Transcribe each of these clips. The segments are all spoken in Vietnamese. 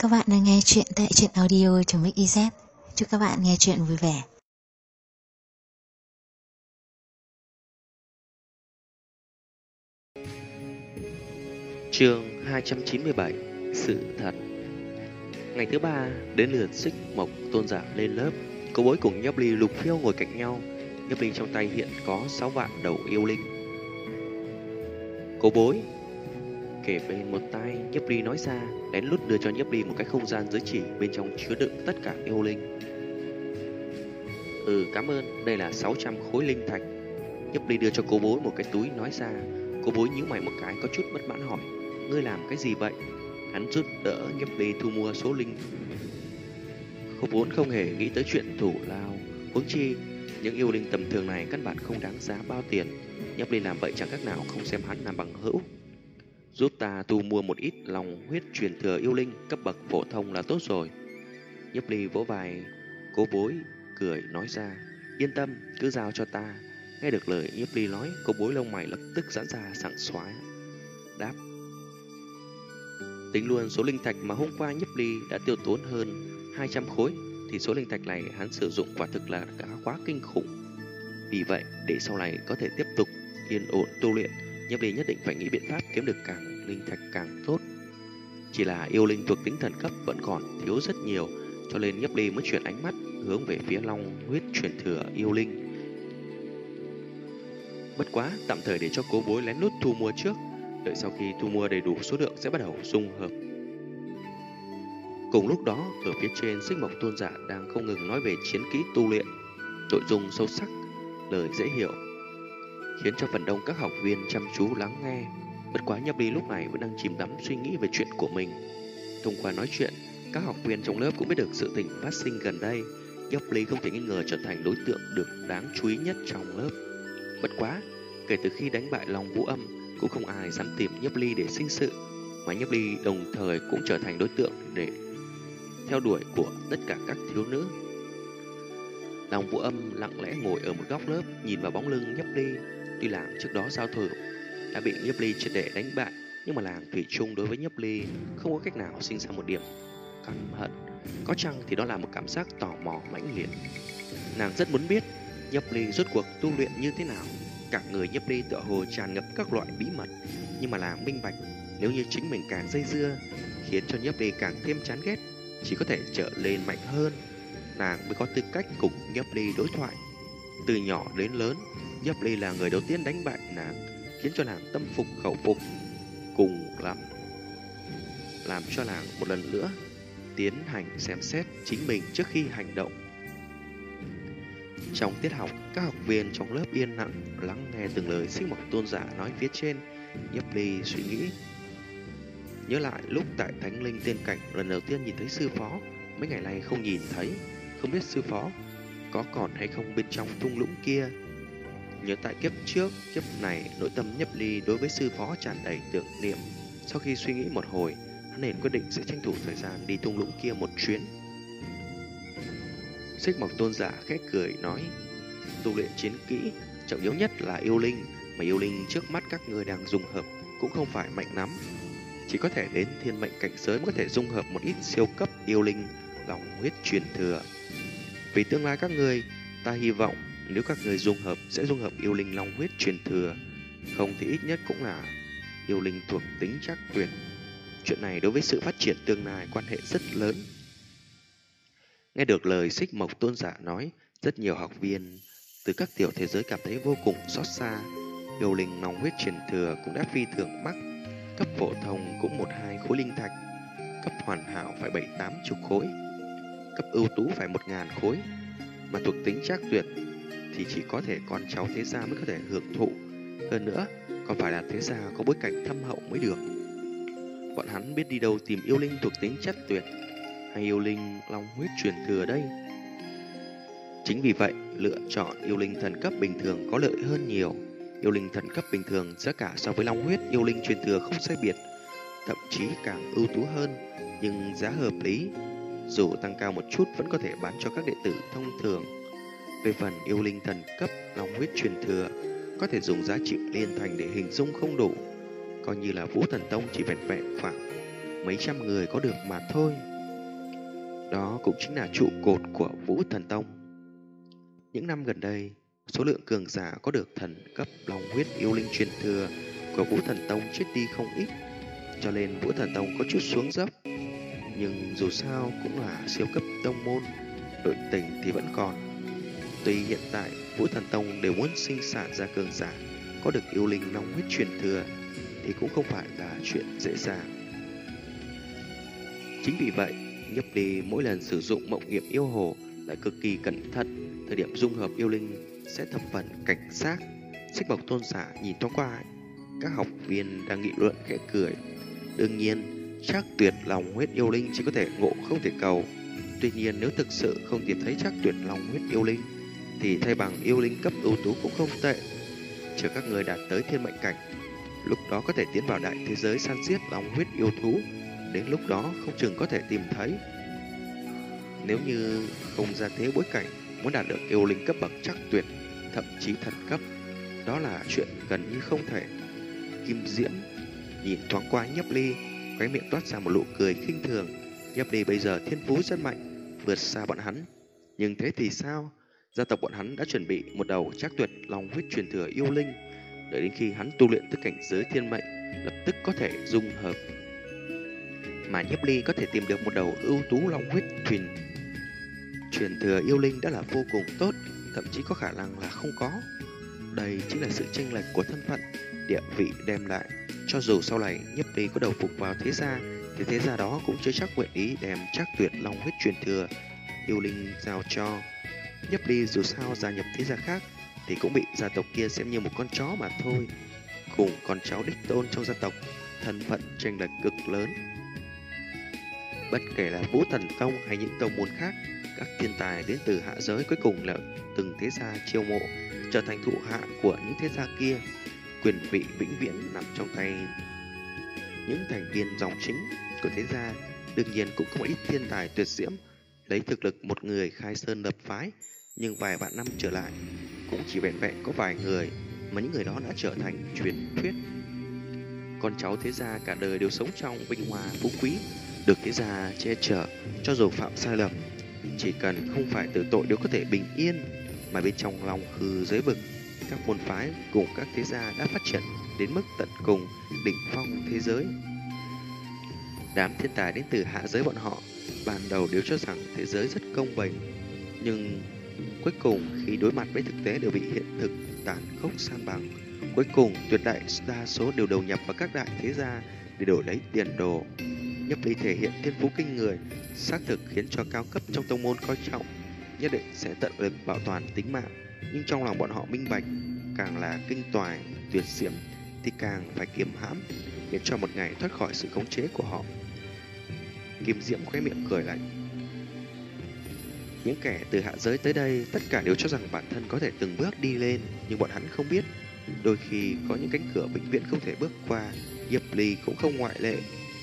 Các bạn đang nghe chuyện tại truyện audio.mix.iz. Chúc các bạn nghe chuyện vui vẻ. Chương 297: Sự thật. Ngày thứ ba, đến lượt Xích Mộc tôn giả lên lớp. Cô Bối cùng Nhấp Ly Lục Phiêu ngồi cạnh nhau. Nhấp Ly trong tay hiện có 6 vạn đầu yêu linh. Cô Bối kể bên một tay, Nhấp Ly nói ra, lén lút đưa cho Nhấp Ly một cái không gian giới chỉ bên trong chứa đựng tất cả yêu linh. Cảm ơn, đây là 600 khối linh thạch. Nhấp Ly đưa cho cô Bối một cái túi nói ra. Cô Bối nhíu mày một cái có chút bất mãn hỏi: ngươi làm cái gì vậy? Hắn giúp đỡ Nhấp Ly thu mua số linh. Cô vốn không hề nghĩ tới chuyện thủ lao, huống chi những yêu linh tầm thường này căn bản không đáng giá bao tiền. Nhấp Ly làm vậy chẳng khác nào không xem hắn làm bằng hữu. Giúp ta thu mua một ít lòng huyết truyền thừa yêu linh cấp bậc phổ thông là tốt rồi. Nhấp Ly vỗ vai Cố Bối cười nói ra: yên tâm, cứ giao cho ta. Nghe được lời Nhấp Ly nói, Cố Bối lông mày lập tức giãn ra sảng khoái đáp: tính luôn số linh thạch mà hôm qua Nhấp Ly đã tiêu tốn hơn 200 khối, thì số linh thạch này hắn sử dụng quả thực là cả quá kinh khủng. Vì vậy, để sau này có thể tiếp tục yên ổn tu luyện, Nhấp Ly nhất định phải nghĩ biện pháp kiếm được càng linh thạch càng tốt. Chỉ là yêu linh thuộc tính thần cấp vẫn còn thiếu rất nhiều, cho nên Nhấp Ly mới chuyển ánh mắt hướng về phía long huyết truyền thừa yêu linh. Bất quá, tạm thời để cho Cố Bối lén lút thu mua trước, đợi sau khi thu mua đầy đủ số lượng sẽ bắt đầu dung hợp. Cùng lúc đó, ở phía trên, Xích Mộc tôn giả đang không ngừng nói về chiến kỹ tu luyện, nội dung sâu sắc, lời dễ hiểu, khiến cho phần đông các học viên chăm chú lắng nghe. Bất quá Nhấp Ly lúc này vẫn đang chìm đắm suy nghĩ về chuyện của mình. Thông qua nói chuyện, các học viên trong lớp cũng biết được sự tình phát sinh gần đây. Nhấp Ly không thể nghi ngờ trở thành đối tượng được đáng chú ý nhất trong lớp. Bất quá, kể từ khi đánh bại Long Vũ Âm, cũng không ai dám tìm Nhấp Ly để sinh sự, mà Nhấp Ly đồng thời cũng trở thành đối tượng để theo đuổi của tất cả các thiếu nữ. Long Vũ Âm lặng lẽ ngồi ở một góc lớp, nhìn vào bóng lưng Nhấp Ly. Tuy làng trước đó giao thủ đã bị Nhấp Ly triệt để đánh bại, nhưng mà làng thủy chung đối với Nhấp Ly không có cách nào sinh ra một điểm căm hận. Có chăng thì đó là một cảm giác tò mò mãnh liệt. Nàng rất muốn biết Nhấp Ly rốt cuộc tu luyện như thế nào. Cả người Nhấp Ly tựa hồ tràn ngập các loại bí mật, nhưng mà làng minh bạch, nếu như chính mình càng dây dưa, khiến cho Nhấp Ly càng thêm chán ghét, chỉ có thể trở lên mạnh hơn, nàng mới có tư cách cùng Nhấp Ly đối thoại. Từ nhỏ đến lớn, Nhấp Ly là người đầu tiên đánh bại nàng, khiến cho nàng tâm phục khẩu phục, cùng làm cho nàng một lần nữa tiến hành xem xét chính mình trước khi hành động. Trong tiết học, các học viên trong lớp yên lặng lắng nghe từng lời Xích Mộc tôn giả nói phía trên. Nhấp Ly suy nghĩ, nhớ lại lúc tại Thánh Linh Tiên Cảnh lần đầu tiên nhìn thấy sư phó, mấy ngày nay không nhìn thấy, không biết sư phó có còn hay không bên trong thung lũng kia. Nhớ tại kiếp trước, kiếp này, nội tâm Nhấp Ly đối với sư phó tràn đầy tưởng niệm. Sau khi suy nghĩ một hồi, hắn liền quyết định sẽ tranh thủ thời gian đi thung lũng kia một chuyến. Xích Mộc tôn giả khẽ cười nói: tu luyện chiến kỹ, trọng yếu nhất là yêu linh, mà yêu linh trước mắt các người đang dung hợp cũng không phải mạnh lắm. Chỉ có thể đến thiên mệnh cảnh giới mới có thể dung hợp một ít siêu cấp yêu linh lòng huyết truyền thừa. Vì tương lai các người, ta hy vọng nếu các người dung hợp sẽ dung hợp yêu linh long huyết truyền thừa, không thì ít nhất cũng là yêu linh thuộc tính trắc tuyệt. Chuyện này đối với sự phát triển tương lai quan hệ rất lớn. Nghe được lời Xích Mộc tôn giả nói, rất nhiều học viên từ các tiểu thế giới cảm thấy vô cùng xót xa. Yêu linh long huyết truyền thừa cũng đã phi thường mắc, cấp phổ thông cũng 1-2 khối linh thạch, cấp hoàn hảo phải 7-80 khối, cấp ưu tú phải 1000 khối, mà thuộc tính trắc tuyệt thì chỉ có thể con cháu thế gia mới có thể hưởng thụ. Hơn nữa, còn phải là thế gia có bối cảnh thâm hậu mới được. Bọn hắn biết đi đâu tìm yêu linh thuộc tính trắc tuyệt hay yêu linh long huyết truyền thừa đây? Chính vì vậy, lựa chọn yêu linh thần cấp bình thường có lợi hơn nhiều. Yêu linh thần cấp bình thường giá cả so với long huyết yêu linh truyền thừa không sai biệt, thậm chí càng ưu tú hơn, nhưng giá hợp lý. Dù tăng cao một chút vẫn có thể bán cho các đệ tử thông thường. Về phần yêu linh thần cấp long huyết truyền thừa, có thể dùng giá trị liên thành để hình dung không đủ, coi như là Vũ Thần Tông chỉ vẹn vẹn khoảng mấy trăm người có được mà thôi. Đó cũng chính là trụ cột của Vũ Thần Tông. Những năm gần đây, số lượng cường giả có được thần cấp Long huyết yêu linh truyền thừa của Vũ Thần Tông chết đi không ít, cho nên Vũ Thần Tông có chút xuống dốc. Nhưng dù sao cũng là siêu cấp tông môn, nội tình thì vẫn còn. Tuy hiện tại Vũ Thần Tông đều muốn sinh sản ra cường giả có được yêu linh long huyết truyền thừa thì cũng không phải là chuyện dễ dàng. Chính vì vậy, Nhiếp Ly mỗi lần sử dụng mộng nghiệm yêu hồ lại cực kỳ cẩn thận, thời điểm dung hợp yêu linh sẽ thập phần cảnh giác. Xích Mộc tôn giả nhìn thoáng qua, các học viên đang nghị luận khẽ cười. Đương nhiên, Trác Tuyệt long huyết yêu linh chỉ có thể ngộ không thể cầu. Tuy nhiên nếu thực sự không tìm thấy Trác Tuyệt long huyết yêu linh thì thay bằng yêu linh cấp ưu tú cũng không tệ. Chờ các người đạt tới thiên mệnh cảnh, lúc đó có thể tiến vào đại thế giới săn giết long huyết yêu thú. Đến lúc đó không chừng có thể tìm thấy. Nếu như không ra thế bối cảnh, muốn đạt được yêu linh cấp bậc Trác Tuyệt, thậm chí thần cấp, đó là chuyện gần như không thể. Kim Diễm nhìn thoáng qua Nhiếp Ly, khóe miệng toát ra một nụ cười khinh thường. Nhiếp Ly bây giờ thiên phú rất mạnh, vượt xa bọn hắn. Nhưng thế thì sao? Gia tộc bọn hắn đã chuẩn bị một đầu Trác Tuyệt long huyết truyền thừa yêu linh, đợi đến khi hắn tu luyện tới cảnh giới thiên mệnh, lập tức có thể dung hợp. Mà Nhiếp Ly có thể tìm được một đầu ưu tú long huyết truyền thừa yêu linh đã là vô cùng tốt, thậm chí có khả năng là không có. Đây chính là sự chênh lệch của thân phận, địa vị đem lại. Cho dù sau này Nhiếp Ly có đầu phục vào thế gia, thì thế gia đó cũng chưa chắc nguyện ý đem Trác Tuyệt long huyết truyền thừa yêu linh giao cho. Nhiếp Ly dù sao gia nhập thế gia khác thì cũng bị gia tộc kia xem như một con chó mà thôi. Cùng con cháu đích tôn trong gia tộc, thân phận chênh lệch cực lớn. Bất kể là Vũ Thần Tông hay những tông môn khác, các thiên tài đến từ hạ giới cuối cùng là từng thế gia chiêu mộ, trở thành thụ hạ của những thế gia kia. Quyền vị vĩnh viễn nằm trong tay những thành viên dòng chính của thế gia. Đương nhiên cũng không ít thiên tài tuyệt diễm lấy thực lực một người khai sơn lập phái, nhưng vài vạn năm trở lại cũng chỉ vẹn vẹn có vài người, mà những người đó đã trở thành truyền thuyết. Con cháu thế gia cả đời đều sống trong vinh hoa phú quý, được thế gia che chở, cho dù phạm sai lầm, chỉ cần không phải tử tội đều có thể bình yên. Mà bên trong lòng khư giới vực, các môn phái cùng các thế gia đã phát triển đến mức tận cùng, đỉnh phong thế giới. Đám thiên tài đến từ hạ giới bọn họ ban đầu đều cho rằng thế giới rất công bình, nhưng cuối cùng khi đối mặt với thực tế đều bị hiện thực tàn khốc san bằng. Cuối cùng tuyệt đại đa số đều đầu nhập vào các đại thế gia để đổi lấy tiền đồ. Nhiếp Ly thể hiện thiên phú kinh người, xác thực khiến cho cao cấp trong tông môn coi trọng, nhất định sẽ tận lực bảo toàn tính mạng. Nhưng trong lòng bọn họ minh bạch, càng là kinh toài tuyệt diễm thì càng phải kiềm hãm, miễn cho một ngày thoát khỏi sự khống chế của họ. Kim Diễm khóe miệng cười lạnh. Những kẻ từ hạ giới tới đây tất cả đều cho rằng bản thân có thể từng bước đi lên, nhưng bọn hắn không biết, đôi khi có những cánh cửa vĩnh viễn không thể bước qua. Nhiếp Ly cũng không ngoại lệ.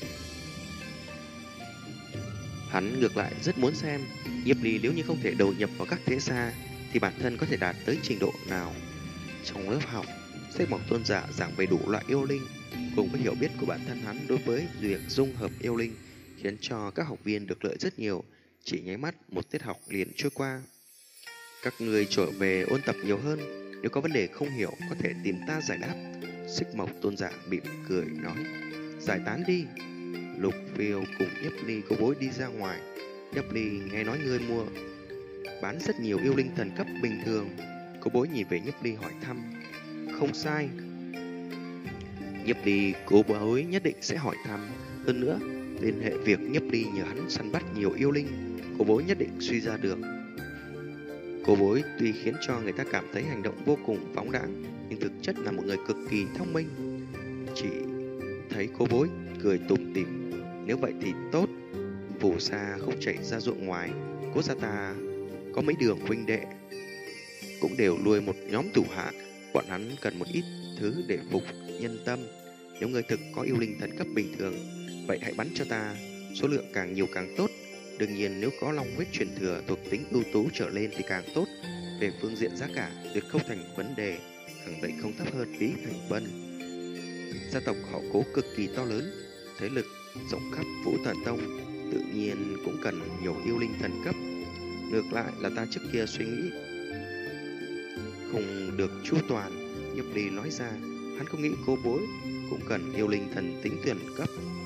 Hắn ngược lại rất muốn xem Nhiếp Ly nếu như không thể đầu nhập vào các thế gia thì bản thân có thể đạt tới trình độ nào. Trong lớp học, Xích Mộc tôn giả giảng về đủ loại yêu linh, cùng với hiểu biết của bản thân hắn đối với việc dung hợp yêu linh, khiến cho các học viên được lợi rất nhiều. Chỉ nháy mắt một tiết học liền trôi qua. Các người trở về ôn tập nhiều hơn, nếu có vấn đề không hiểu có thể tìm ta giải đáp. Xích Mộc tôn giả mỉm cười nói. Giải tán đi. Lục Phiêu cùng Nhiếp Ly cô bối đi ra ngoài. Nhiếp Ly nghe nói ngươi mua bán rất nhiều yêu linh thần cấp bình thường. Cô bối nhìn về Nhiếp Ly hỏi thăm. Không sai. Nhiếp Ly cô bối nhất định sẽ hỏi thăm. Hơn nữa, liên hệ việc Nhiếp Ly nhờ hắn săn bắt nhiều yêu linh, cô bối nhất định suy ra được. Cô bối tuy khiến cho người ta cảm thấy hành động vô cùng phóng đãng, nhưng thực chất là một người cực kỳ thông minh. Chỉ thấy cô bối cười tủm tỉm. Nếu vậy thì tốt. Phù sa không chảy ra ruộng ngoài, Cố gia ta có mấy đường huynh đệ cũng đều nuôi một nhóm thủ hạ. Bọn hắn cần một ít thứ để phục nhân tâm. Nếu người thực có yêu linh thần cấp bình thường, vậy hãy bắn cho ta, số lượng càng nhiều càng tốt. Đương nhiên nếu có long huyết truyền thừa thuộc tính ưu tú trở lên thì càng tốt. Về phương diện giá cả tuyệt không thành vấn đề, khẳng định không thấp hơn Lý Thành Vân. Gia tộc họ Cố cực kỳ to lớn, thế lực rộng khắp Vũ Thần Tông, tự nhiên cũng cần nhiều yêu linh thần cấp. Ngược lại là ta trước kia suy nghĩ không được chu toàn. Nhiếp Ly nói ra, hắn không nghĩ cô bối cũng cần yêu linh thần tính tuyển cấp.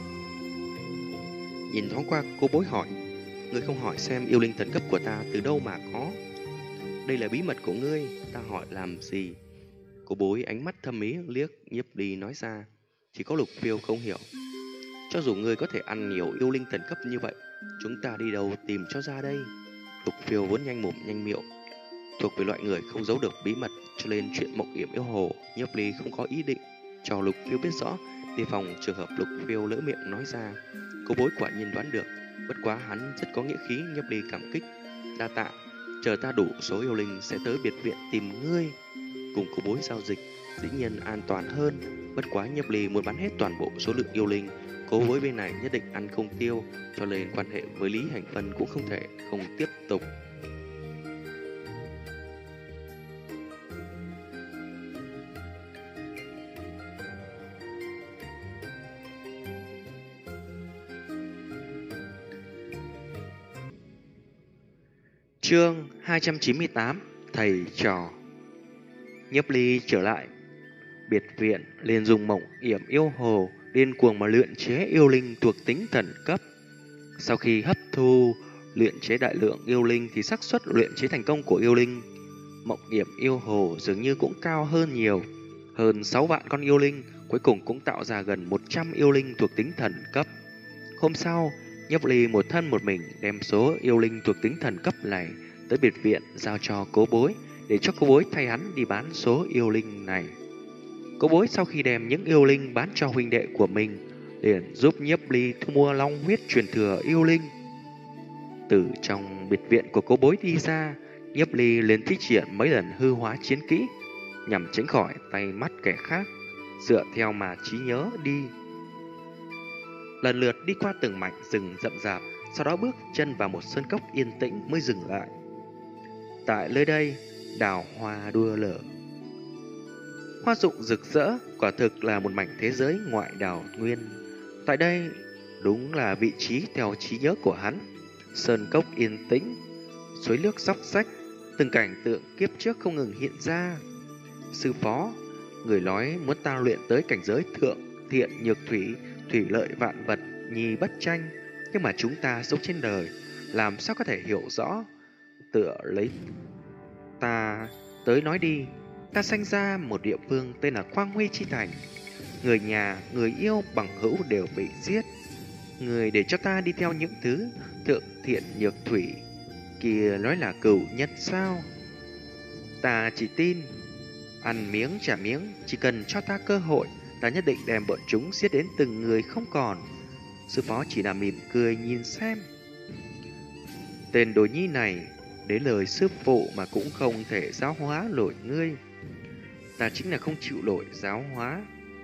Nhìn thoáng qua, cô bối hỏi, ngươi không hỏi xem yêu linh thần cấp của ta từ đâu mà có? Đây là bí mật của ngươi, ta hỏi làm gì? Cô bối ánh mắt thâm ý liếc Nhiếp Ly nói ra, chỉ có Lục Phiêu không hiểu. Cho dù ngươi có thể ăn nhiều yêu linh thần cấp như vậy, chúng ta đi đâu tìm cho ra đây? Lục Phiêu vốn nhanh mồm nhanh miệng, thuộc về loại người không giấu được bí mật, cho nên chuyện mộng yểm yêu hồ, Nhiếp Ly không có ý định cho Lục Phiêu biết rõ, đề phòng trường hợp Lục Phiêu lỡ miệng nói ra. Cô bối quả nhiên đoán được, bất quá hắn rất có nghĩa khí. Nhiếp Ly cảm kích, đa tạ, chờ ta đủ số yêu linh sẽ tới biệt viện tìm ngươi. Cùng cô bối giao dịch dĩ nhiên an toàn hơn, bất quá Nhiếp Ly muốn bán hết toàn bộ số lượng yêu linh, cô bối bên này nhất định ăn không tiêu, cho nên quan hệ với Lý Hành Vân cũng không thể không tiếp tục. Chương 298, thầy trò. Nhiếp Ly trở lại biệt viện, liền dùng mộng yểm yêu hồ điên cuồng mà luyện chế yêu linh thuộc tính thần cấp. Sau khi hấp thu luyện chế đại lượng yêu linh thì xác suất luyện chế thành công của yêu linh mộng yểm yêu hồ dường như cũng cao hơn nhiều. Hơn 6 vạn con yêu linh cuối cùng cũng tạo ra gần 100 yêu linh thuộc tính thần cấp. Hôm sau, Nhiếp Ly một thân một mình đem số yêu linh thuộc tính thần cấp này tới biệt viện giao cho cố bối, để cho cố bối thay hắn đi bán số yêu linh này. Cố bối sau khi đem những yêu linh bán cho huynh đệ của mình, liền giúp Nhiếp Ly thu mua long huyết truyền thừa yêu linh. Từ trong biệt viện của cố bối đi ra, Nhiếp Ly liền thi triển mấy lần hư hóa chiến kỹ, nhằm tránh khỏi tay mắt kẻ khác, dựa theo mà trí nhớ đi. Lần lượt đi qua từng mảnh rừng rậm rạp, sau đó bước chân vào một sơn cốc yên tĩnh mới dừng lại. Tại nơi đây, đào hoa đua lở, hoa rụng rực rỡ, quả thực là một mảnh thế giới ngoại đào nguyên. Tại đây, đúng là vị trí theo trí nhớ của hắn. Sơn cốc yên tĩnh, suối nước róc rách, từng cảnh tượng kiếp trước không ngừng hiện ra. Sư phó, người nói muốn ta luyện tới cảnh giới thượng thiện nhược thủy, thủy lợi vạn vật, nhi bất tranh. Nhưng mà chúng ta sống trên đời, làm sao có thể hiểu rõ? Tựa lấy ta tới nói đi. Ta sanh ra một địa phương tên là Quang Huy Chi Thành. Người nhà, người yêu, bằng hữu đều bị giết. Người để cho ta đi theo những thứ thượng thiện nhược thủy kia nói là cửu nhân sao? Ta chỉ tin ăn miếng trả miếng, chỉ cần cho ta cơ hội, ta nhất định đem bọn chúng giết đến từng người không còn. Sư phó chỉ là mỉm cười nhìn xem. Tên đồ nhi này, đến lời sư phụ mà cũng không thể giáo hóa nổi ngươi. Ta chính là không chịu nổi giáo hóa.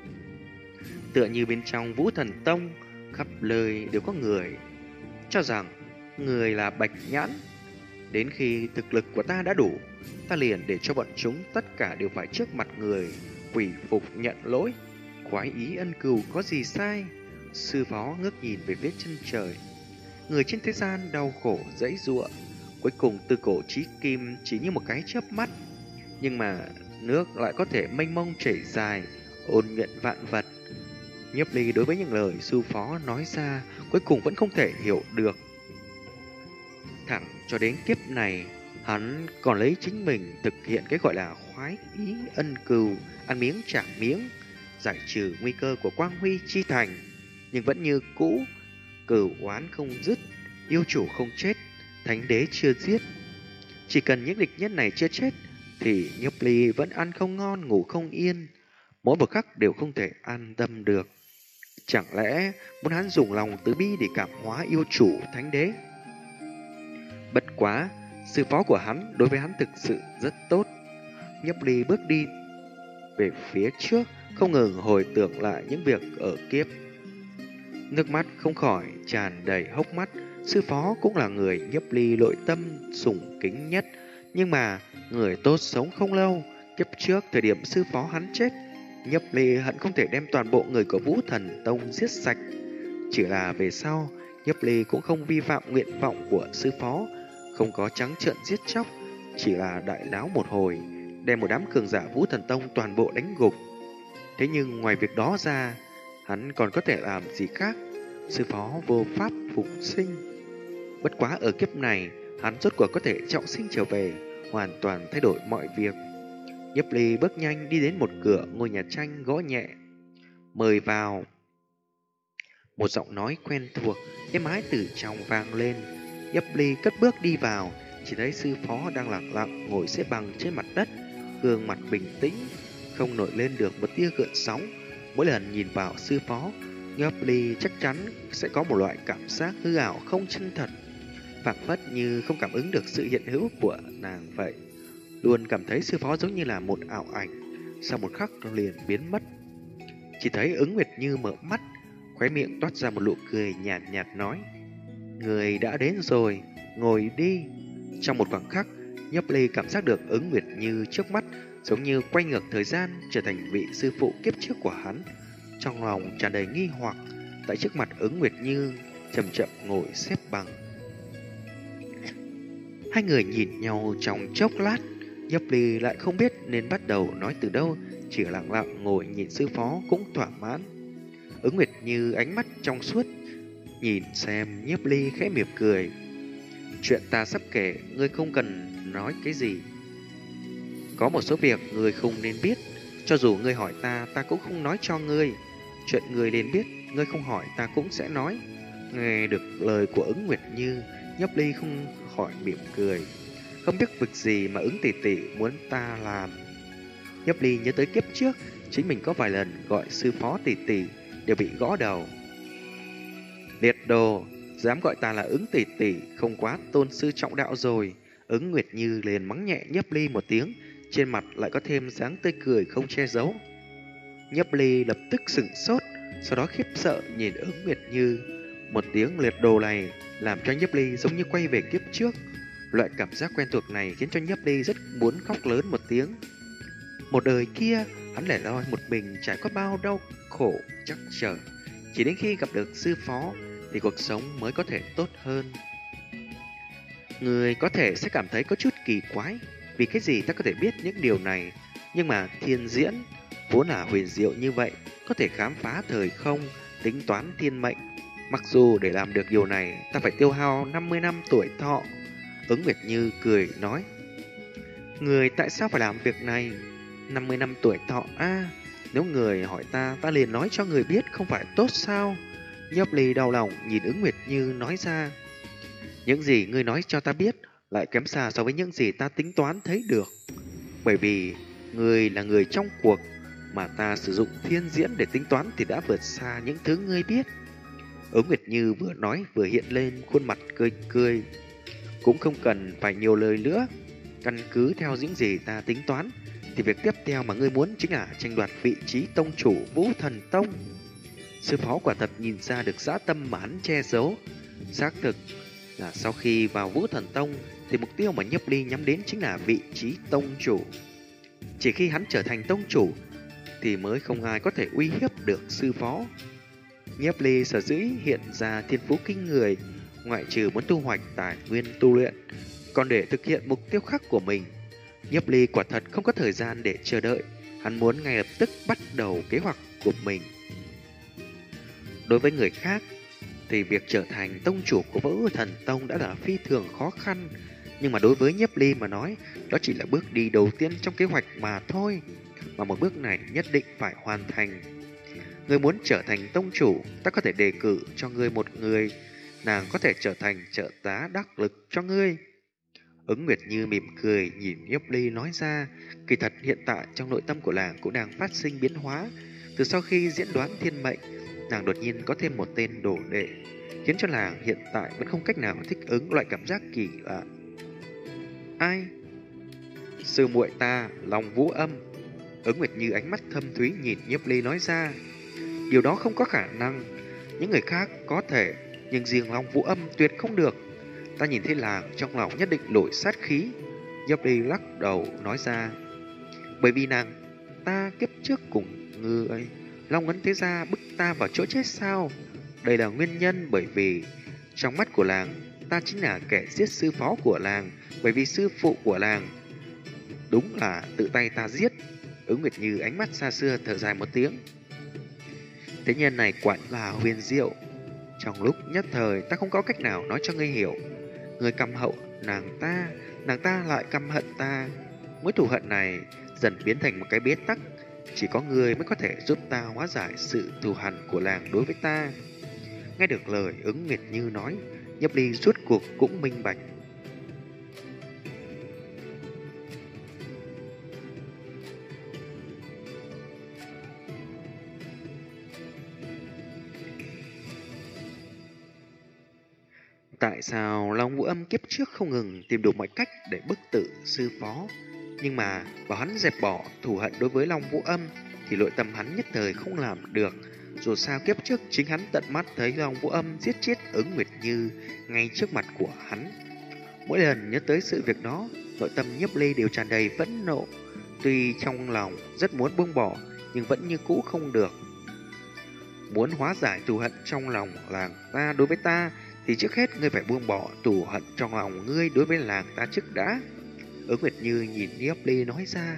Tựa như bên trong Vũ Thần Tông, khắp nơi đều có người cho rằng người là Bạch Nhãn. Đến khi thực lực của ta đã đủ, ta liền để cho bọn chúng tất cả đều phải trước mặt người quỳ phục nhận lỗi. Khoái ý ân cừu có gì sai? Sư phó ngước nhìn về phía chân trời. Người trên thế gian đau khổ dãy giụa, cuối cùng từ cổ chí kim chỉ như một cái chớp mắt, nhưng mà nước lại có thể mênh mông chảy dài, ôn nhuận vạn vật. Nhiếp Ly đối với những lời sư phó nói ra cuối cùng vẫn không thể hiểu được. Thẳng cho đến kiếp này, hắn còn lấy chính mình thực hiện cái gọi là khoái ý ân cừu, ăn miếng trả miếng, giải trừ nguy cơ của Quang Huy Chi Thành. Nhưng vẫn như cũ, cửu oán không dứt, yêu chủ không chết, thánh đế chưa giết. Chỉ cần những địch nhân này chưa chết, thì Nhiếp Ly vẫn ăn không ngon, ngủ không yên, mỗi một khắc đều không thể an tâm được. Chẳng lẽ muốn hắn dùng lòng từ bi để cảm hóa yêu chủ thánh đế? Bất quá, sư phó của hắn đối với hắn thực sự rất tốt. Nhiếp Ly bước đi về phía trước, không ngừng hồi tưởng lại những việc ở kiếp. Nước mắt không khỏi tràn đầy hốc mắt. Sư phó cũng là người Nhiếp Ly nội tâm sủng kính nhất. Nhưng mà người tốt sống không lâu. Kiếp trước thời điểm sư phó hắn chết, Nhiếp Ly hận không thể đem toàn bộ người của Vũ Thần Tông giết sạch. Chỉ là về sau, Nhiếp Ly cũng không vi phạm nguyện vọng của sư phó, không có trắng trợn giết chóc, chỉ là đại náo một hồi, đem một đám cường giả Vũ Thần Tông toàn bộ đánh gục. Thế nhưng ngoài việc đó ra, hắn còn có thể làm gì khác? Sư phó vô pháp phục sinh. Bất quá ở kiếp này, hắn rốt cuộc có thể trọng sinh trở về, hoàn toàn thay đổi mọi việc. Nhiếp Ly bước nhanh đi đến một cửa ngôi nhà tranh, gõ nhẹ. Mời vào. Một giọng nói quen thuộc, êm ái từ trong vang lên. Nhiếp Ly cất bước đi vào, chỉ thấy sư phó đang lặng lặng ngồi xếp bằng trên mặt đất, gương mặt bình tĩnh, không nổi lên được một tia gợn sóng. Mỗi lần nhìn vào sư phó, Nhiếp Ly chắc chắn sẽ có một loại cảm giác hư ảo không chân thật, phảng phất như không cảm ứng được sự hiện hữu của nàng vậy. Luôn cảm thấy sư phó giống như là một ảo ảnh, sau một khắc liền biến mất. Chỉ thấy Ứng Nguyệt Như mở mắt, khóe miệng toát ra một nụ cười nhạt nhạt nói: "Người đã đến rồi, ngồi đi." Trong một khoảng khắc, Nhiếp Ly cảm giác được Ứng Nguyệt Như trước mắt giống như quay ngược thời gian, trở thành vị sư phụ kiếp trước của hắn. Trong lòng tràn đầy nghi hoặc, tại trước mặt Ứng Nguyệt Như chậm chậm ngồi xếp bằng. Hai người nhìn nhau trong chốc lát, Nhiếp Ly lại không biết nên bắt đầu nói từ đâu, chỉ lặng lặng ngồi nhìn sư phó cũng thỏa mãn. Ứng Nguyệt Như ánh mắt trong suốt, nhìn xem Nhiếp Ly khẽ mỉm cười. "Chuyện ta sắp kể, ngươi không cần nói cái gì. Có một số việc ngươi không nên biết, cho dù ngươi hỏi ta, ta cũng không nói cho ngươi. Chuyện ngươi nên biết, ngươi không hỏi ta cũng sẽ nói." Nghe được lời của Ứng Nguyệt Như, Nhiếp Ly không khỏi mỉm cười. Không biết việc gì mà Ứng tỷ tỷ muốn ta làm. Nhiếp Ly nhớ tới kiếp trước, chính mình có vài lần gọi sư phó tỷ tỷ đều bị gõ đầu. Liệt đồ, dám gọi ta là Ứng tỷ tỷ, không quá tôn sư trọng đạo rồi. Ứng Nguyệt Như liền mắng nhẹ Nhiếp Ly một tiếng, trên mặt lại có thêm dáng tươi cười không che giấu. Nhiếp Ly lập tức sửng sốt, sau đó khiếp sợ nhìn Ứng Nguyệt Như. Một tiếng liệt đồ này làm cho Nhiếp Ly giống như quay về kiếp trước. Loại cảm giác quen thuộc này khiến cho Nhiếp Ly rất muốn khóc lớn một tiếng. Một đời kia, hắn lẻ loi một mình trải qua bao đau khổ trắc trở. Chỉ đến khi gặp được sư phó thì cuộc sống mới có thể tốt hơn. Người có thể sẽ cảm thấy có chút kỳ quái, vì cái gì ta có thể biết những điều này. Nhưng mà thiên diễn vốn là huyền diệu như vậy, có thể khám phá thời không, tính toán thiên mệnh. Mặc dù để làm được điều này, ta phải tiêu hao 50 năm tuổi thọ. Ứng Nguyệt Như cười nói: "Người tại sao phải làm việc này? 50 năm tuổi thọ a, nếu người hỏi ta, ta liền nói cho người biết không phải tốt sao?" Nhiếp Ly đau lòng nhìn Ứng Nguyệt Như nói ra: "Những gì ngươi nói cho ta biết lại kém xa so với những gì ta tính toán thấy được. Bởi vì ngươi là người trong cuộc, mà ta sử dụng thiên diễn để tính toán thì đã vượt xa những thứ ngươi biết." Ứng Nguyệt Như vừa nói vừa hiện lên khuôn mặt cười cười. "Cũng không cần phải nhiều lời nữa. Căn cứ theo những gì ta tính toán, thì việc tiếp theo mà ngươi muốn chính là tranh đoạt vị trí tông chủ Vũ Thần Tông." Sư phó quả thật nhìn ra được dã tâm mà hắn che giấu. Xác thực là sau khi vào Vũ Thần Tông thì mục tiêu mà Nhiếp Ly nhắm đến chính là vị trí tông chủ. Chỉ khi hắn trở thành tông chủ thì mới không ai có thể uy hiếp được sư phó. Nhiếp Ly sở dĩ hiện ra thiên phú kinh người, ngoại trừ muốn thu hoạch tài nguyên tu luyện, còn để thực hiện mục tiêu khác của mình. Nhiếp Ly quả thật không có thời gian để chờ đợi, hắn muốn ngay lập tức bắt đầu kế hoạch của mình. Đối với người khác thì việc trở thành tông chủ của Vũ Thần Tông đã là phi thường khó khăn, nhưng mà đối với Nhiếp Ly mà nói, đó chỉ là bước đi đầu tiên trong kế hoạch mà thôi, mà một bước này nhất định phải hoàn thành. Người muốn trở thành tông chủ, ta có thể đề cử cho ngươi một người, nàng có thể trở thành trợ tá đắc lực cho ngươi. Ứng Nguyệt Như mỉm cười nhìn Nhiếp Ly nói ra, kỳ thật hiện tại trong nội tâm của nàng cũng đang phát sinh biến hóa. Từ sau khi diễn đoán thiên mệnh, nàng đột nhiên có thêm một tên đồ đệ, khiến cho nàng hiện tại vẫn không cách nào thích ứng loại cảm giác kỳ lạ. Ai? Sư muội ta, Long Vũ Âm. Ứng Nguyệt Như ánh mắt thâm thúy nhìn Nhiếp Ly nói ra, điều đó không có khả năng. Những người khác có thể, nhưng riêng Long Vũ Âm tuyệt không được. Ta nhìn thấy nàng trong lòng nhất định nổi sát khí. Nhiếp Ly lắc đầu nói ra, bởi vì nàng ta kiếp trước cùng người Long Ấn Thế Gia bức ta vào chỗ chết sao? Đây là nguyên nhân, bởi vì Trong mắt của làng, ta chính là kẻ giết sư phó của làng, bởi vì sư phụ của làng đúng là tự tay ta giết. Ứng Nguyệt Như ánh mắt xa xưa thở dài một tiếng. Thế nhân này quả là huyền diệu. Trong lúc nhất thời ta không có cách nào nói cho ngươi hiểu. Ngươi căm hậu nàng ta lại căm hận ta. Mối thù hận này dần biến thành một cái bế tắc. Chỉ có ngươi mới có thể giúp ta hóa giải sự thù hằn của làng đối với ta. Nghe được lời Ứng Nguyệt Như nói, Nhiếp Ly rốt cuộc cũng minh bạch. Tại sao Long Vũ Âm kiếp trước không ngừng tìm đủ mọi cách để bức tử sư phó? Nhưng mà bảo hắn dẹp bỏ thù hận đối với Long Vũ Âm thì nội tâm hắn nhất thời không làm được. Dù sao kiếp trước chính hắn tận mắt thấy Long Vũ Âm giết chết Ứng Nguyệt Như ngay trước mặt của hắn. Mỗi lần nhớ tới sự việc đó, nội tâm Nhiếp Ly đều tràn đầy phẫn nộ. Tuy trong lòng rất muốn buông bỏ, nhưng vẫn như cũ không được. Muốn hóa giải thù hận trong lòng làng ta đối với ta, thì trước hết ngươi phải buông bỏ thù hận trong lòng ngươi đối với làng ta trước đã. Ứng Nguyệt Như nhìn Nhiếp Ly nói ra.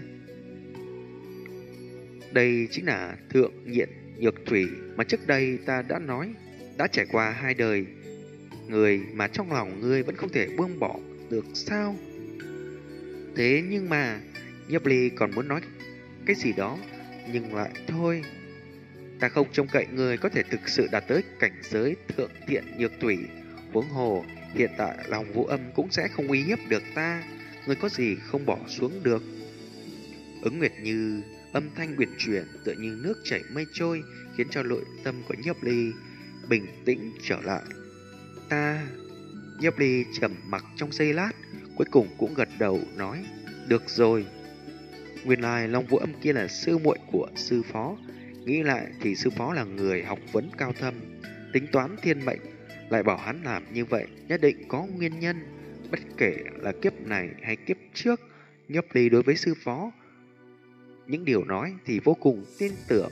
Đây chính là thượng nhiện nhược thủy mà trước đây ta đã nói. Đã trải qua 2 đời, người mà trong lòng ngươi vẫn không thể buông bỏ được sao? Thế nhưng mà Nhiếp Ly còn muốn nói cái gì đó, nhưng lại thôi. Ta không trông cậy người có thể thực sự đạt tới cảnh giới thượng thiện nhược thủy. Huống hồ, hiện tại Long Vũ Âm cũng sẽ không uy hiếp được ta. Người có gì không bỏ xuống được? Ứng Nguyệt Như âm thanh uyển chuyển tựa như nước chảy mây trôi, khiến cho nội tâm của Nhiếp Ly bình tĩnh trở lại. Nhiếp Ly trầm mặc trong giây lát, cuối cùng cũng gật đầu nói, được rồi. Nguyên lai Long Vũ Âm kia là sư muội của sư phó. Nghĩ lại thì sư phó là người học vấn cao thâm, tính toán thiên mệnh, lại bảo hắn làm như vậy nhất định có nguyên nhân. Bất kể là kiếp này hay kiếp trước, Nhiếp Ly đối với sư phó những điều nói thì vô cùng tin tưởng.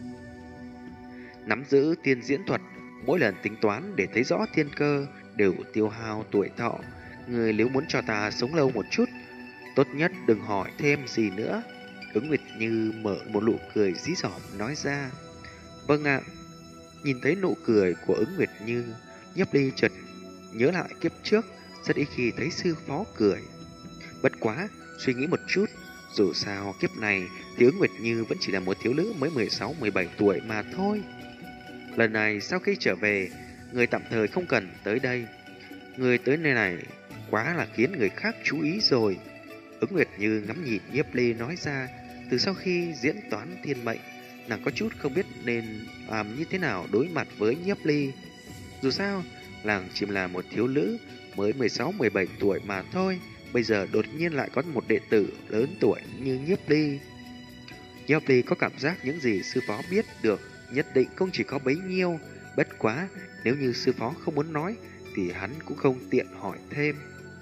Nắm giữ tiên diễn thuật, mỗi lần tính toán để thấy rõ thiên cơ đều tiêu hao tuổi thọ. Người nếu muốn cho ta sống lâu một chút, tốt nhất đừng hỏi thêm gì nữa. Ứng Nguyệt Như mở một nụ cười dí dỏm nói ra. Vâng ạ. Nhìn thấy nụ cười của Ứng Nguyệt Như, Nhiếp Ly chợt nhớ lại kiếp trước, rất ít khi thấy sư phó cười. Bất quá, suy nghĩ một chút, dù sao kiếp này thì Ứng Nguyệt Như vẫn chỉ là một thiếu nữ mới 16-17 tuổi mà thôi. Lần này sau khi trở về, người tạm thời không cần tới đây. Người tới nơi này quá là khiến người khác chú ý rồi. Ứng Nguyệt Như ngắm nhìn Nhiếp Ly nói ra. Từ sau khi diễn toán thiên mệnh, nàng có chút không biết nên làm như thế nào đối mặt với Nhiếp Ly. Dù sao, nàng chỉ là một thiếu nữ mới 16-17 tuổi mà thôi. Bây giờ đột nhiên lại có một đệ tử lớn tuổi như Nhiếp Ly. Nhiếp Ly có cảm giác những gì sư phó biết được nhất định không chỉ có bấy nhiêu. Bất quá, nếu như sư phó không muốn nói thì hắn cũng không tiện hỏi thêm.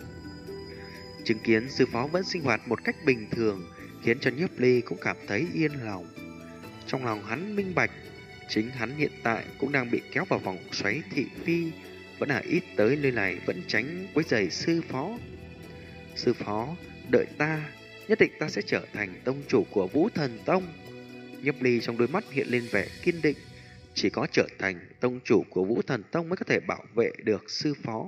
Chứng kiến sư phó vẫn sinh hoạt một cách bình thường khiến cho Nhiếp Ly cũng cảm thấy yên lòng. Trong lòng hắn minh bạch, chính hắn hiện tại cũng đang bị kéo vào vòng xoáy thị phi, vẫn là ít tới nơi này vẫn tránh quấy rầy sư phó. Sư phó, đợi ta, nhất định ta sẽ trở thành tông chủ của Vũ Thần Tông. Nhiếp Ly trong đôi mắt hiện lên vẻ kiên định, chỉ có trở thành tông chủ của Vũ Thần Tông mới có thể bảo vệ được sư phó.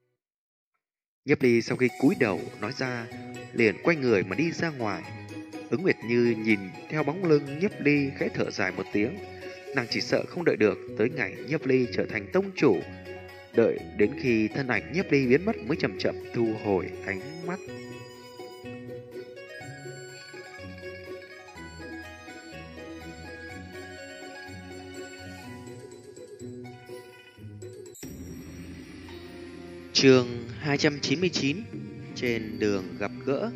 Nhiếp Ly sau khi cúi đầu nói ra, liền quay người mà đi ra ngoài. Ứng Nguyệt Như nhìn theo bóng lưng Nhiếp Ly khẽ thở dài một tiếng. Nàng chỉ sợ không đợi được tới ngày Nhiếp Ly trở thành tông chủ. Đợi đến khi thân ảnh Nhiếp Ly biến mất mới chậm chậm thu hồi ánh mắt. Chương 299. Trên đường gặp gỡ.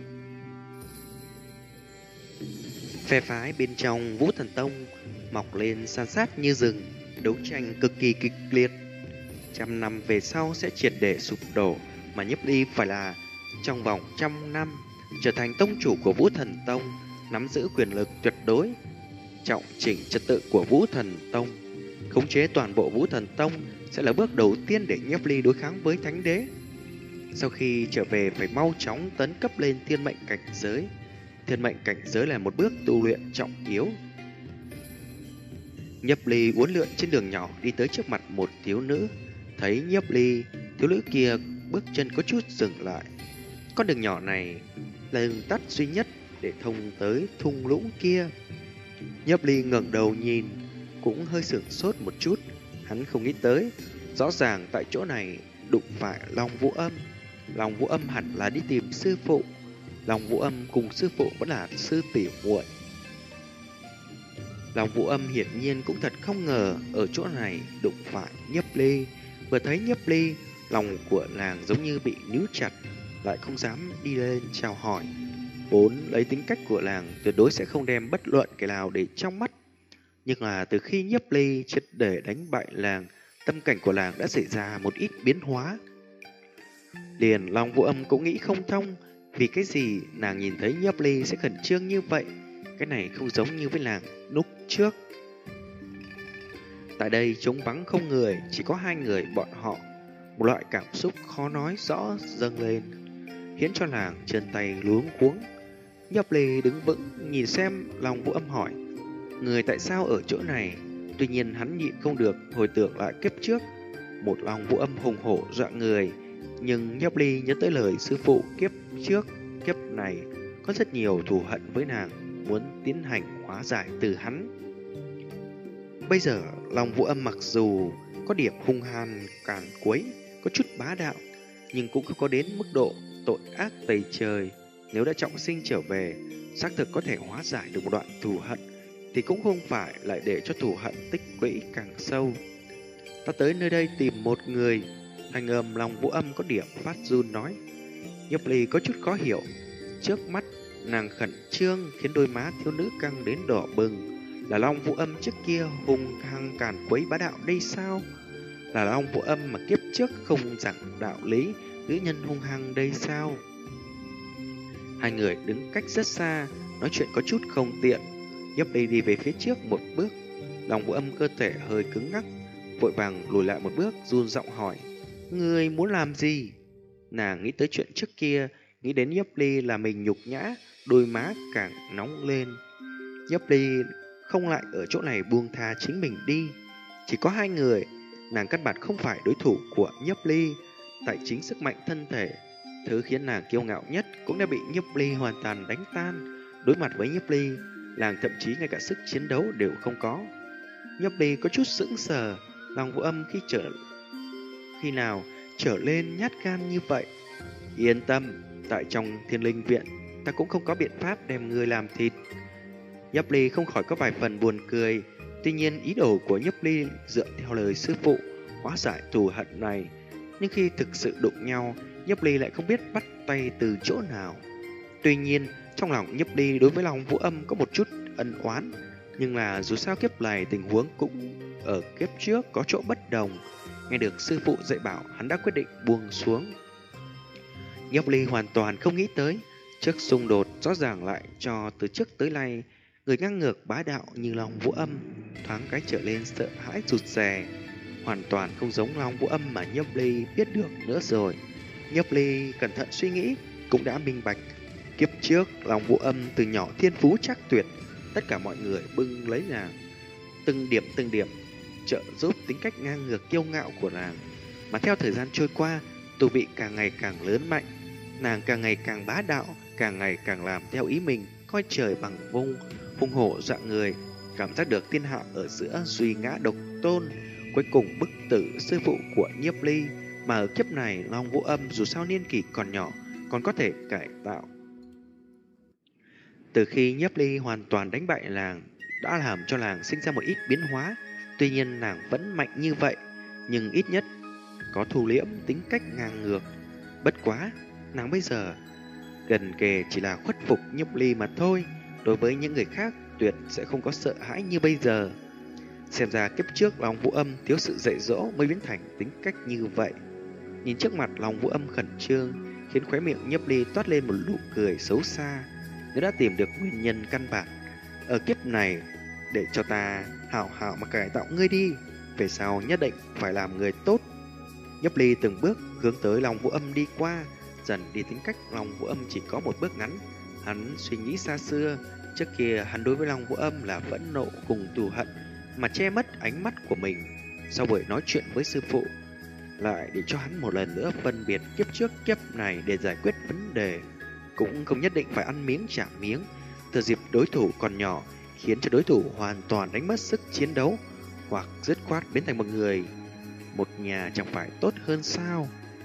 Phe phái bên trong Vũ Thần Tông mọc lên san sát như rừng, đấu tranh cực kỳ kịch liệt. 100 năm về sau sẽ triệt để sụp đổ, mà Nhiếp Ly phải là trong vòng 100 năm trở thành tông chủ của Vũ Thần Tông, nắm giữ quyền lực tuyệt đối, trọng chỉnh trật tự của Vũ Thần Tông. Khống chế toàn bộ Vũ Thần Tông sẽ là bước đầu tiên để Nhiếp Ly đối kháng với Thánh Đế. Sau khi trở về phải mau chóng tấn cấp lên thiên mệnh cảnh giới. Thiên mệnh cảnh giới là một bước tu luyện trọng yếu. Nhiếp Ly uốn lượn trên đường nhỏ đi tới trước mặt một thiếu nữ. Thấy Nhiếp Ly, thiếu nữ kia bước chân có chút dừng lại. Con đường nhỏ này là đường tắt duy nhất để thông tới thung lũng kia. Nhiếp Ly ngẩng đầu nhìn, cũng hơi sửng sốt một chút. Hắn không nghĩ tới, rõ ràng tại chỗ này đụng phải Long Vũ Âm. Long Vũ Âm hẳn là đi tìm sư phụ. Long Vũ Âm cùng sư phụ vẫn là sư tỷ muội. Long Vũ Âm hiển nhiên cũng thật không ngờ ở chỗ này đụng phải Nhiếp Ly. Vừa thấy Nhiếp Ly, lòng của nàng giống như bị níu chặt, lại không dám đi lên chào hỏi. Vốn lấy tính cách của nàng tuyệt đối sẽ không đem bất luận kẻ nào để trong mắt. Nhưng là từ khi Nhiếp Ly triệt để đánh bại nàng, tâm cảnh của nàng đã xảy ra một ít biến hóa. Liền Long Vũ Âm cũng nghĩ không thông, vì cái gì nàng nhìn thấy Nhiếp Ly sẽ khẩn trương như vậy. Cái này không giống như với nàng lúc trước. Tại đây trống vắng không người, chỉ có hai người bọn họ. Một loại cảm xúc khó nói rõ dâng lên, khiến cho nàng chân tay luống cuống. Nhiếp Ly đứng vững nhìn xem Long Vũ Âm hỏi: người tại sao ở chỗ này? Tuy nhiên hắn nhịn không được hồi tưởng lại kiếp trước, một Long Vũ Âm hùng hổ dọa người. Nhưng Nhiếp Ly nhớ tới lời sư phụ kiếp trước, kiếp này có rất nhiều thù hận với nàng, muốn tiến hành hóa giải từ hắn. Bây giờ Long Vũ Âm mặc dù có điểm hung hăng càn quấy, có chút bá đạo, nhưng cũng không có đến mức độ tội ác tày trời. Nếu đã trọng sinh trở về, xác thực có thể hóa giải được một đoạn thù hận, thì cũng không phải lại để cho thù hận tích lũy càng sâu. Ta tới nơi đây tìm một người. Thanh âm Long Vũ Âm có điểm phát run nói. Nhiếp Ly có chút khó hiểu. Trước mắt nàng khẩn trương khiến đôi má thiếu nữ căng đến đỏ bừng. Là Long Vũ Âm trước kia hung hăng càn quấy bá đạo đây sao? Là Long Vũ Âm mà kiếp trước không giảng đạo lý, nữ nhân hung hăng đây sao? Hai người đứng cách rất xa, nói chuyện có chút không tiện. Nhiếp Ly đi về phía trước một bước. Long Vũ Âm cơ thể hơi cứng ngắc, vội vàng lùi lại một bước, run giọng hỏi: ngươi muốn làm gì? Nàng nghĩ tới chuyện trước kia, nghĩ đến Nhiếp Ly là mình nhục nhã, đôi má càng nóng lên. Nhiếp Ly không lại ở chỗ này buông tha chính mình đi. Chỉ có hai người, nàng căn bản không phải đối thủ của Nhiếp Ly. Tại chính sức mạnh thân thể, thứ khiến nàng kiêu ngạo nhất cũng đã bị Nhiếp Ly hoàn toàn đánh tan. Đối mặt với Nhiếp Ly, nàng thậm chí ngay cả sức chiến đấu đều không có. Nhiếp Ly có chút sững sờ. Long Vũ Âm khi nào trở lên nhát gan như vậy? Yên tâm, tại trong Thiên Linh Viện ta cũng không có biện pháp đem ngươi làm thịt. Nhiếp Ly không khỏi có vài phần buồn cười. Tuy nhiên ý đồ của Nhiếp Ly dựa theo lời sư phụ hóa giải thù hận này, nhưng khi thực sự đụng nhau, Nhiếp Ly lại không biết bắt tay từ chỗ nào. Tuy nhiên trong lòng Nhiếp Ly đối với Long Vũ Âm có một chút ân oán, nhưng là dù sao kiếp này tình huống cũng ở kiếp trước có chỗ bất đồng. Nghe được sư phụ dạy bảo, hắn đã quyết định buông xuống. Nhiếp Ly hoàn toàn không nghĩ tới, trước xung đột rõ ràng lại cho từ trước tới nay người ngang ngược bá đạo như Long Vũ Âm thoáng cái trở lên sợ hãi rụt rè, hoàn toàn không giống Long Vũ Âm mà Nhiếp Ly biết được nữa rồi. Nhiếp Ly cẩn thận suy nghĩ, cũng đã minh bạch, kiếp trước Long Vũ Âm từ nhỏ thiên phú chắc tuyệt, tất cả mọi người bưng lấy nàng, từng điểm trợ giúp tính cách ngang ngược kiêu ngạo của nàng. Mà theo thời gian trôi qua, tu vị càng ngày càng lớn mạnh, nàng càng ngày càng bá đạo, càng ngày càng làm theo ý mình, coi trời bằng vung, hung hổ dọa người, cảm giác được thiên hạ ở giữa duy ngã độc tôn, cuối cùng bức tử sư phụ của Nhiếp Ly. Mà ở kiếp này, Long Vũ Âm dù sao niên kỷ còn nhỏ, còn có thể cải tạo. Từ khi Nhiếp Ly hoàn toàn đánh bại nàng, đã làm cho nàng sinh ra một ít biến hóa. Tuy nhiên nàng vẫn mạnh như vậy, nhưng ít nhất có thu liễm tính cách ngang ngược. Bất quá, nàng bây giờ gần kề chỉ là khuất phục Nhiếp Ly mà thôi. Đối với những người khác, tuyệt sẽ không có sợ hãi như bây giờ. Xem ra kiếp trước Long Vũ Âm thiếu sự dạy dỗ mới biến thành tính cách như vậy. Nhìn trước mặt Long Vũ Âm khẩn trương, khiến khóe miệng Nhiếp Ly toát lên một nụ cười xấu xa. Nếu đã tìm được nguyên nhân căn bản, ở kiếp này để cho ta hảo hảo mà cải tạo ngươi đi. về sau nhất định phải làm người tốt. Nhấp Ly từng bước hướng tới Long Vũ Âm đi qua, dần đi tính cách Long Vũ Âm chỉ có một bước ngắn. Hắn suy nghĩ xa xưa, trước kia hắn đối với Long Vũ Âm là phẫn nộ cùng thù hận mà che mất ánh mắt của mình. Sau buổi nói chuyện với sư phụ, lại để cho hắn một lần nữa phân biệt kiếp trước kiếp này để giải quyết vấn đề. Cũng không nhất định phải ăn miếng trả miếng, thừa dịp đối thủ còn nhỏ, khiến cho đối thủ hoàn toàn đánh mất sức chiến đấu, hoặc dứt khoát biến thành một người một nhà chẳng phải tốt hơn sao?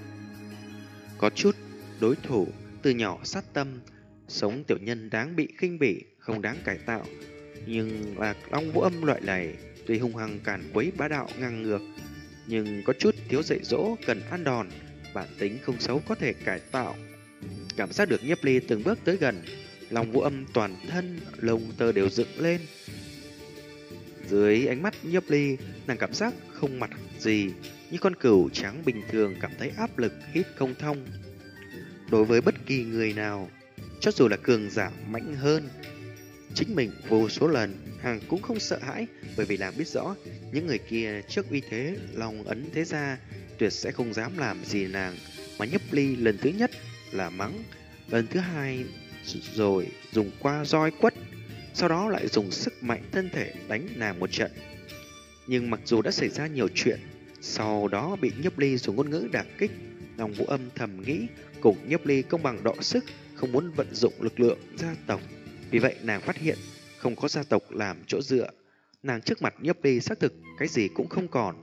Có chút đối thủ từ nhỏ sát tâm, sống tiểu nhân đáng bị khinh bỉ, không đáng cải tạo. Nhưng là Long Vũ Âm loại này, tuy hung hăng càn quấy bá đạo ngang ngược, nhưng có chút thiếu dạy dỗ, cần ăn đòn, bản tính không xấu có thể cải tạo. Cảm giác được Nhiếp Ly từng bước tới gần, Long Vũ Âm toàn thân lông tơ đều dựng lên. Dưới ánh mắt Nhiếp Ly, nàng cảm giác không mặt gì, như con cừu trắng bình thường cảm thấy áp lực hít không thông. Đối với bất kỳ người nào, cho dù là cường giả mạnh hơn chính mình vô số lần, nàng cũng không sợ hãi, bởi vì nàng biết rõ những người kia trước uy thế Long ấn thế gia tuyệt sẽ không dám làm gì nàng. Mà Nhiếp Ly lần thứ nhất là mắng, lần thứ hai rồi dùng qua roi quất, sau đó lại dùng sức mạnh thân thể đánh nàng một trận. Nhưng mặc dù đã xảy ra nhiều chuyện, sau đó bị Nhiếp Ly dùng ngôn ngữ đả kích, Long Vũ Âm thầm nghĩ cùng Nhiếp Ly công bằng đọ sức, không muốn vận dụng lực lượng gia tộc. Vì vậy nàng phát hiện không có gia tộc làm chỗ dựa, nàng trước mặt Nhiếp Ly xác thực cái gì cũng không còn.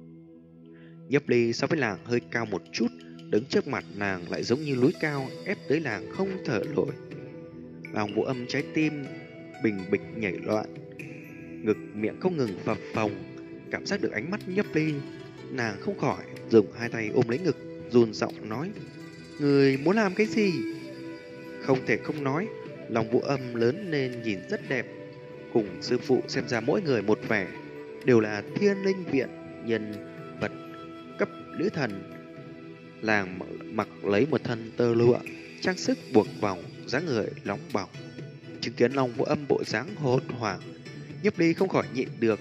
Nhiếp Ly so với nàng hơi cao một chút, đứng trước mặt nàng lại giống như núi cao ép tới nàng không thở nổi. Long Vũ Âm trái tim bình bịch nhảy loạn, ngực miệng không ngừng phập phồng, cảm giác được ánh mắt Nhiếp Ly, nàng không khỏi dùng hai tay ôm lấy ngực, run giọng nói: "Người muốn làm cái gì?" Không thể không nói, Long Vũ Âm lớn lên nhìn rất đẹp, cùng sư phụ xem ra mỗi người một vẻ, đều là Thiên Linh Viện nhân vật cấp nữ thần. Nàng mặc lấy một thân tơ lụa, trang sức buộc vòng, dáng người nóng bỏng. Chứng kiến Long Vũ Âm bộ dáng hốt hoảng, Nhiếp Ly không khỏi nhịn được,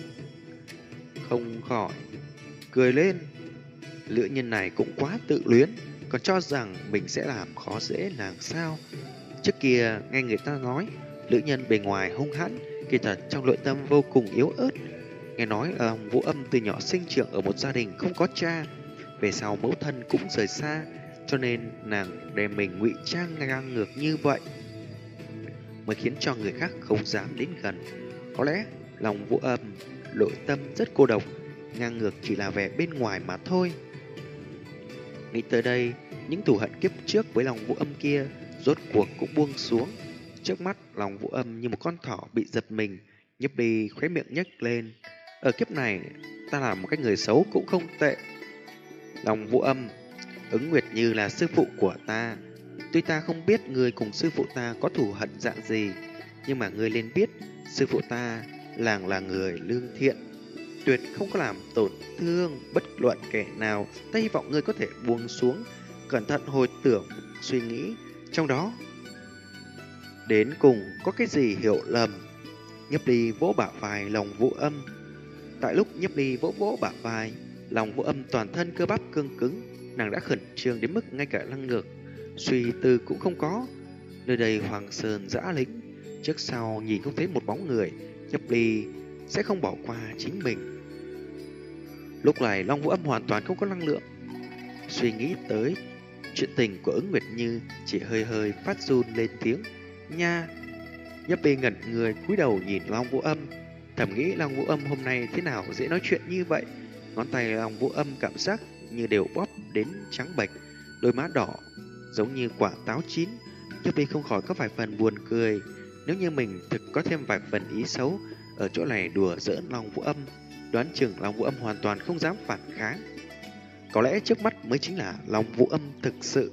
không khỏi cười lên. Nữ nhân này cũng quá tự luyến, còn cho rằng mình sẽ làm khó dễ nàng sao? Trước kia nghe người ta nói nữ nhân bề ngoài hung hãn, kỳ thật trong nội tâm vô cùng yếu ớt. Nghe nói là Long Vũ Âm từ nhỏ sinh trưởng ở một gia đình không có cha, về sau mẫu thân cũng rời xa, cho nên nàng đem mình ngụy trang ngang ngược như vậy, mới khiến cho người khác không dám đến gần. Có lẽ Long Vũ Âm nội tâm rất cô độc, ngang ngược chỉ là vẻ bên ngoài mà thôi. Nghĩ tới đây, những thù hận kiếp trước với Long Vũ Âm kia rốt cuộc cũng buông xuống. Trước mắt Long Vũ Âm như một con thỏ bị giật mình, Nhiếp Ly khóe miệng nhếch lên. Ở kiếp này, ta là một cái người xấu cũng không tệ. Long Vũ Âm, Ứng Nguyệt Như là sư phụ của ta. Tuy ta không biết người cùng sư phụ ta có thù hận dạng gì, nhưng mà ngươi nên biết, sư phụ ta là người lương thiện, tuyệt không có làm tổn thương bất luận kẻ nào. Ta hy vọng ngươi có thể buông xuống, cẩn thận hồi tưởng, suy nghĩ, trong đó đến cùng có cái gì hiểu lầm. Nhiếp Ly vỗ bả vai Long Vũ Âm. Tại lúc Nhiếp Ly vỗ vỗ bả vai, Long Vũ Âm toàn thân cơ bắp cương cứng, nàng đã khẩn trương đến mức ngay cả năng lực suy tư cũng không có. Nơi đây Hoàng Sơn dã lính, trước sau nhìn không thấy một bóng người, Nhiếp Ly sẽ không bỏ qua chính mình. Lúc này Long Vũ Âm hoàn toàn không có năng lượng suy nghĩ tới chuyện tình của Ứng Nguyệt Như, chỉ hơi hơi phát run lên tiếng nha. Nhiếp Ly ngẩn người cúi đầu nhìn Long Vũ Âm, thầm nghĩ Long Vũ Âm hôm nay thế nào dễ nói chuyện như vậy. Ngón tay Long Vũ Âm cảm giác như đều bóp đến trắng bệch, đôi má đỏ giống như quả táo chín. Nhiếp Ly không khỏi có vài phần buồn cười. Nếu như mình thực có thêm vài phần ý xấu ở chỗ này đùa giỡn Long Vũ Âm, đoán chừng Long Vũ Âm hoàn toàn không dám phản kháng. Có lẽ trước mắt mới chính là Long Vũ Âm thực sự.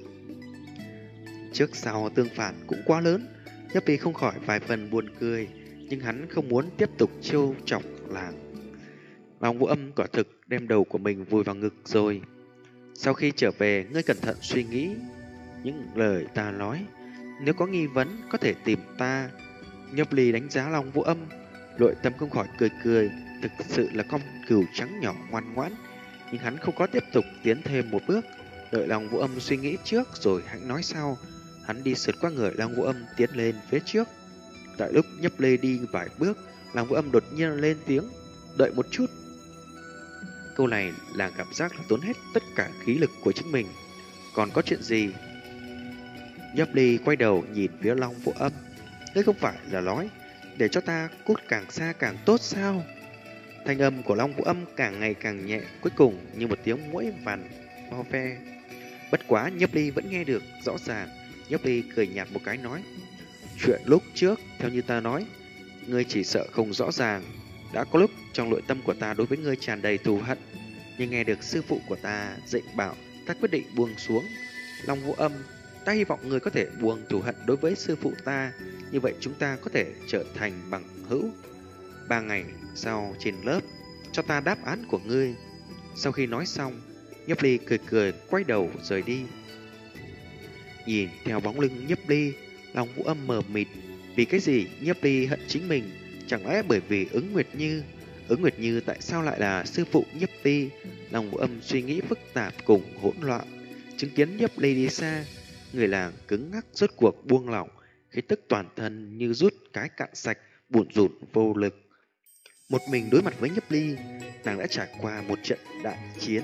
Trước sau tương phản cũng quá lớn, Nhiếp Ly không khỏi vài phần buồn cười, nhưng hắn không muốn tiếp tục trêu chọc nàng. Long Vũ Âm quả thực đem đầu của mình vùi vào ngực rồi. Sau khi trở về, ngươi cẩn thận suy nghĩ những lời ta nói, nếu có nghi vấn có thể tìm ta. Nhiếp Ly đánh giá Long Vũ Âm, nội tâm không khỏi cười cười, thực sự là con cừu trắng nhỏ ngoan ngoãn, nhưng hắn không có tiếp tục tiến thêm một bước, đợi Long Vũ Âm suy nghĩ trước rồi hãng nói sau. Hắn đi sượt qua người Long Vũ Âm tiến lên phía trước. Tại lúc Nhấp Ly đi vài bước, Long Vũ Âm đột nhiên lên tiếng, đợi một chút. Câu này là cảm giác là tốn hết tất cả khí lực của chính mình. Còn có chuyện gì? Nhấp Ly quay đầu nhìn phía Long Vũ Âm. Đây không phải là nói để cho ta cút càng xa càng tốt sao? Thanh âm của Long Vũ Âm càng ngày càng nhẹ, cuối cùng như một tiếng muỗi vằn vo ve. Bất quá Nhấp Ly vẫn nghe được rõ ràng. Nhấp Ly cười nhạt một cái nói, chuyện lúc trước theo như ta nói, ngươi chỉ sợ không rõ ràng. Đã có lúc trong nội tâm của ta đối với ngươi tràn đầy thù hận, nhưng nghe được sư phụ của ta dạy bảo, ta quyết định buông xuống. Long Vũ Âm, ta hy vọng ngươi có thể buông thù hận đối với sư phụ ta, như vậy chúng ta có thể trở thành bằng hữu. 3 ngày sau trên lớp, cho ta đáp án của ngươi. Sau khi nói xong, Nhấp Ly cười cười quay đầu rời đi. Nhìn theo bóng lưng Nhấp Ly, Long Vũ Âm mờ mịt. Vì cái gì Nhấp Ly hận chính mình? Chẳng lẽ bởi vì Ứng Nguyệt Như? Ứng Nguyệt Như tại sao lại là sư phụ Nhấp Ly? Long Vũ Âm suy nghĩ phức tạp cùng hỗn loạn. Chứng kiến Nhấp Ly đi xa, người làng cứng ngắc rốt cuộc buông lỏng, khí tức toàn thân như rút cái cạn sạch, bủn rủn vô lực. Một mình đối mặt với Nhấp Ly, nàng đã trải qua một trận đại chiến.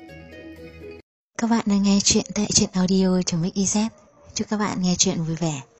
Các bạn đang nghe chuyện tại truyện audio.mix.iz. Chúc các bạn nghe chuyện vui vẻ.